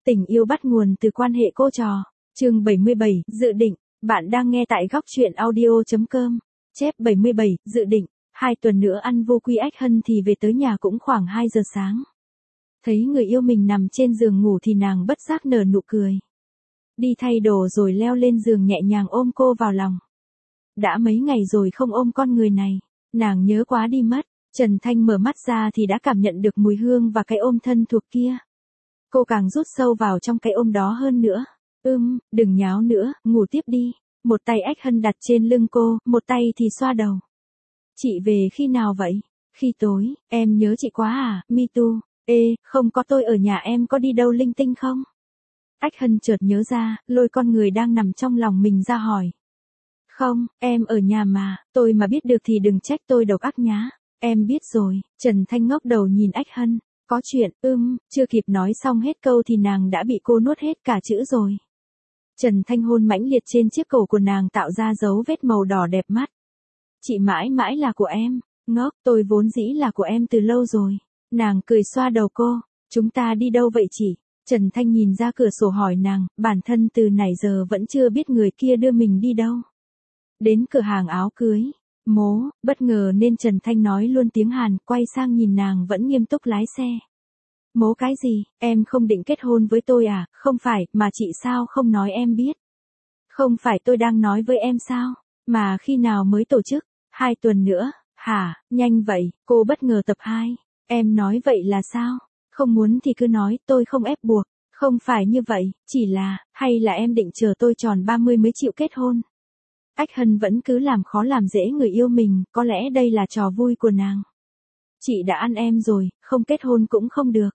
Tình yêu bắt nguồn từ quan hệ cô trò. Chương 77, dự định. Bạn đang nghe tại góc truyện audio.com. Chép 77, dự định. 2 tuần nữa ăn vô quy ách hân thì về tới nhà cũng khoảng 2 giờ sáng. Thấy người yêu mình nằm trên giường ngủ thì nàng bất giác nở nụ cười. Đi thay đồ rồi leo lên giường nhẹ nhàng ôm cô vào lòng. Đã mấy ngày rồi không ôm con người này, nàng nhớ quá đi mất. Trần Thanh mở mắt ra thì đã cảm nhận được mùi hương và cái ôm thân thuộc kia. Cô càng rút sâu vào trong cái ôm đó hơn nữa. Đừng nháo nữa, ngủ tiếp đi. Một tay ách hân đặt trên lưng cô, một tay thì xoa đầu. Chị về khi nào vậy? Khi tối, em nhớ chị quá à, Mitu. Không có, tôi ở nhà, em có đi đâu linh tinh không? Ách hân chợt nhớ ra, lôi con người đang nằm trong lòng mình ra hỏi. Không, em ở nhà mà, tôi mà biết được thì đừng trách tôi độc ác nhá. Em biết rồi. Trần Thanh ngốc đầu nhìn ách hân. Có chuyện, chưa kịp nói xong hết câu thì nàng đã bị cô nuốt hết cả chữ rồi. Trần Thanh hôn mãnh liệt trên chiếc cổ của nàng tạo ra dấu vết màu đỏ đẹp mắt. Chị mãi mãi là của em. Ngốc, tôi vốn dĩ là của em từ lâu rồi. Nàng cười xoa đầu cô. Chúng ta đi đâu vậy chị? Trần Thanh nhìn ra cửa sổ hỏi nàng, bản thân từ nãy giờ vẫn chưa biết người kia đưa mình đi đâu. Đến cửa hàng áo cưới. Bất ngờ nên Trần Thanh nói luôn tiếng Hàn, quay sang nhìn nàng vẫn nghiêm túc lái xe. Cái gì, em không định kết hôn với tôi à? Không phải, mà chị sao không nói em biết? Không phải tôi đang nói với em sao? Mà khi nào mới tổ chức? 2 tuần nữa, hả, nhanh vậy, cô bất ngờ tập 2. Em nói vậy là sao? Không muốn thì cứ nói, tôi không ép buộc. Không phải như vậy, chỉ là, hay là em định chờ tôi tròn 30 mới chịu kết hôn? Ách hân vẫn cứ làm khó làm dễ người yêu mình, có lẽ đây là trò vui của nàng. Chị đã ăn em rồi, không kết hôn cũng không được.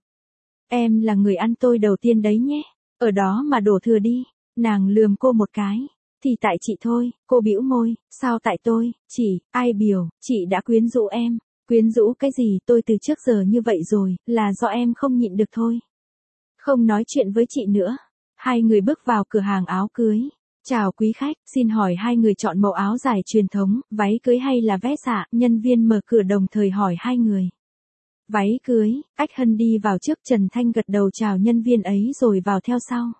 Em là người ăn tôi đầu tiên đấy nhé. Ở đó mà đổ thừa đi. Nàng lườm cô một cái. Thì tại chị thôi, cô bĩu môi. Sao tại tôi, ai biểu, chị đã quyến rũ em. Quyến rũ cái gì, tôi từ trước giờ như vậy rồi, là do em không nhịn được thôi. Không nói chuyện với chị nữa. Hai người bước vào cửa hàng áo cưới. Chào quý khách, xin hỏi hai người chọn mẫu áo dài truyền thống, váy cưới hay là vest ạ? Nhân viên mở cửa đồng thời hỏi hai người. Váy cưới. Ách hân đi vào trước, Trần Thanh gật đầu chào nhân viên ấy rồi vào theo sau.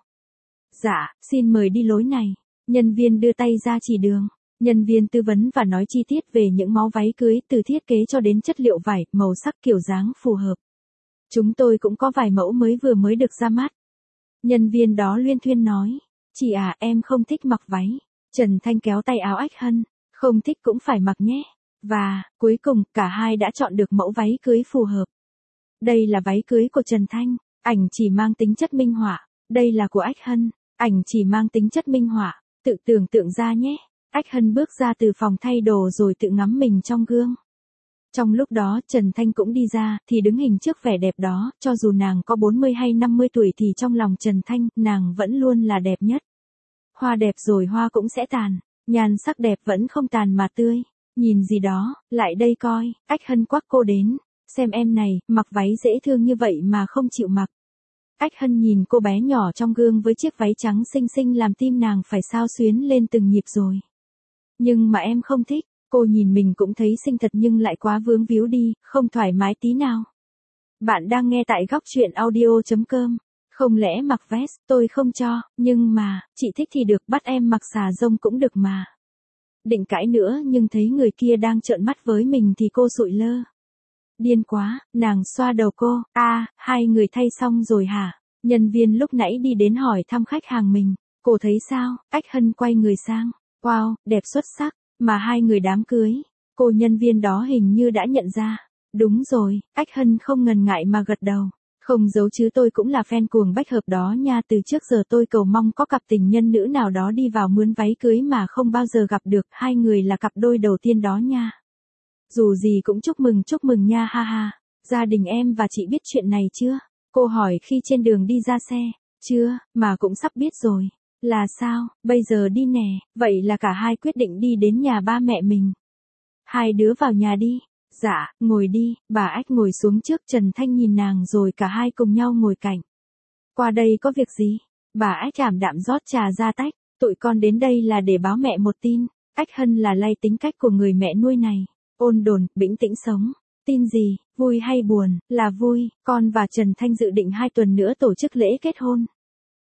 Dạ, xin mời đi lối này. Nhân viên đưa tay ra chỉ đường. Nhân viên tư vấn và nói chi tiết về những mẫu váy cưới, từ thiết kế cho đến chất liệu vải, màu sắc, kiểu dáng phù hợp. Chúng tôi cũng có vài mẫu mới được ra mắt. Nhân viên đó luyên thuyên nói. Chị à, em không thích mặc váy. Trần Thanh kéo tay áo ách hân. Không thích cũng phải mặc nhé. Và, cuối cùng, cả hai đã chọn được mẫu váy cưới phù hợp. Đây là váy cưới của Trần Thanh. Ảnh chỉ mang tính chất minh họa. Đây là của ách hân. Ảnh chỉ mang tính chất minh họa. Tự tưởng tượng ra nhé. Ách hân bước ra từ phòng thay đồ rồi tự ngắm mình trong gương. Trong lúc đó Trần Thanh cũng đi ra, thì đứng hình trước vẻ đẹp đó, cho dù nàng có 40 hay 50 tuổi thì trong lòng Trần Thanh, nàng vẫn luôn là đẹp nhất. Hoa đẹp rồi hoa cũng sẽ tàn, nhan sắc đẹp vẫn không tàn mà tươi. Nhìn gì đó, lại đây coi, ách hân quắc cô đến. Xem em này, mặc váy dễ thương như vậy mà không chịu mặc. Ách hân nhìn cô bé nhỏ trong gương với chiếc váy trắng xinh xinh làm tim nàng phải xao xuyến lên từng nhịp rồi. Nhưng mà em không thích. Cô nhìn mình cũng thấy xinh thật nhưng lại quá vướng víu đi, không thoải mái tí nào. Bạn đang nghe tại góc truyện audio.com. Không lẽ mặc vest, tôi không cho, nhưng mà, chị thích thì được, bắt em mặc xà rông cũng được mà. Định cãi nữa nhưng thấy người kia đang trợn mắt với mình thì cô sụi lơ. Điên quá, nàng xoa đầu cô, hai người thay xong rồi hả? Nhân viên lúc nãy đi đến hỏi thăm khách hàng mình, cô thấy sao? Ách hân quay người sang, wow, đẹp xuất sắc. Mà hai người đám cưới, cô nhân viên đó hình như đã nhận ra. Đúng rồi, ách hân không ngần ngại mà gật đầu. Không giấu chứ, tôi cũng là fan cuồng bách hợp đó nha. Từ trước giờ tôi cầu mong có cặp tình nhân nữ nào đó đi vào mướn váy cưới mà không bao giờ gặp được. Hai người là cặp đôi đầu tiên đó nha. Dù gì cũng chúc mừng nha, ha ha. Gia đình em và chị biết chuyện này chưa? Cô hỏi khi trên đường đi ra xe. Chưa, mà cũng sắp biết rồi. Là sao, bây giờ đi nè, vậy là cả hai quyết định đi đến nhà ba mẹ mình. Hai đứa vào nhà đi. Dạ, ngồi đi, bà ách ngồi xuống trước, Trần Thanh nhìn nàng rồi cả hai cùng nhau ngồi cạnh. Qua đây có việc gì? Bà ách ảm đạm rót trà ra tách, tụi con đến đây là để báo mẹ một tin. Ách hân là lay tính cách của người mẹ nuôi này. Ôn đồn, bĩnh tĩnh sống. Tin gì, vui hay buồn? Là vui, con và Trần Thanh dự định 2 tuần nữa tổ chức lễ kết hôn.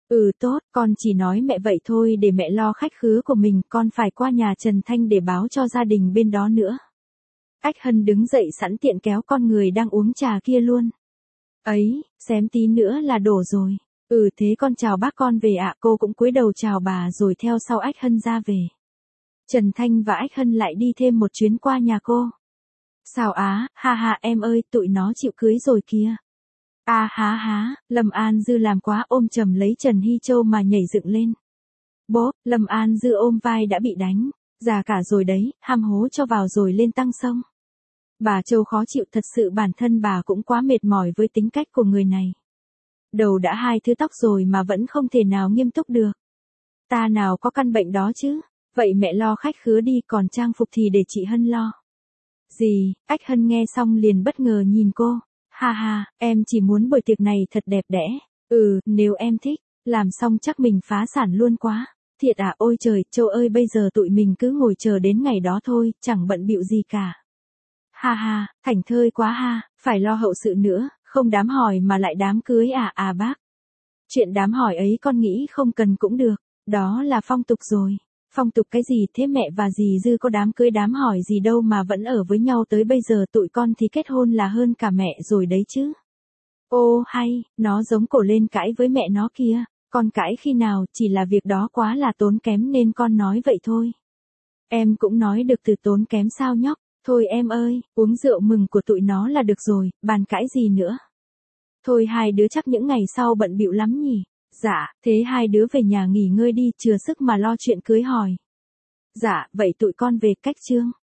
Tốt, con chỉ nói mẹ vậy thôi để mẹ lo khách khứa của mình, con phải qua nhà Trần Thanh để báo cho gia đình bên đó nữa. Ách Hân đứng dậy sẵn tiện kéo con người đang uống trà kia luôn. Ấy, xém tí nữa là đổ rồi. Thế con chào bác con về ạ. Cô cũng cúi đầu chào bà rồi theo sau Ách Hân ra về. Trần Thanh và Ách Hân lại đi thêm một chuyến qua nhà cô. Sao á, ha ha em ơi, tụi nó chịu cưới rồi kìa. À há, Lâm An Dư làm quá, ôm chầm lấy Trần Hy Châu mà nhảy dựng lên. Bố, Lâm An Dư ôm vai đã bị đánh. Già cả rồi đấy, ham hố cho vào rồi lên tăng sông. Bà Châu khó chịu, thật sự bản thân bà cũng quá mệt mỏi với tính cách của người này. Đầu đã 2 thứ tóc rồi mà vẫn không thể nào nghiêm túc được. Ta nào có căn bệnh đó chứ. Vậy mẹ lo khách khứa đi, còn trang phục thì để chị Hân lo. Gì? Ách Hân nghe xong liền bất ngờ nhìn cô. Ha ha, em chỉ muốn buổi tiệc này thật đẹp đẽ. Nếu em thích, làm xong chắc mình phá sản luôn quá. Thiệt à, ôi trời, Châu ơi, bây giờ tụi mình cứ ngồi chờ đến ngày đó thôi, chẳng bận bịu gì cả. Ha ha, thảnh thơi quá ha, phải lo hậu sự nữa, không đám hỏi mà lại đám cưới à bác. Chuyện đám hỏi ấy con nghĩ không cần cũng được, đó là phong tục rồi. Phong tục cái gì thế, mẹ và dì Dư có đám cưới đám hỏi gì đâu mà vẫn ở với nhau tới bây giờ, tụi con thì kết hôn là hơn cả mẹ rồi đấy chứ. Ô hay, nó giống cổ lên cãi với mẹ nó kia, con cãi khi nào, chỉ là việc đó quá là tốn kém nên con nói vậy thôi. Em cũng nói được từ tốn kém sao nhóc, thôi em ơi, uống rượu mừng của tụi nó là được rồi, bàn cãi gì nữa. Thôi hai đứa chắc những ngày sau bận bịu lắm nhỉ. Dạ, thế hai đứa về nhà nghỉ ngơi đi, chừa sức mà lo chuyện cưới hỏi. Dạ, vậy tụi con về cách chương.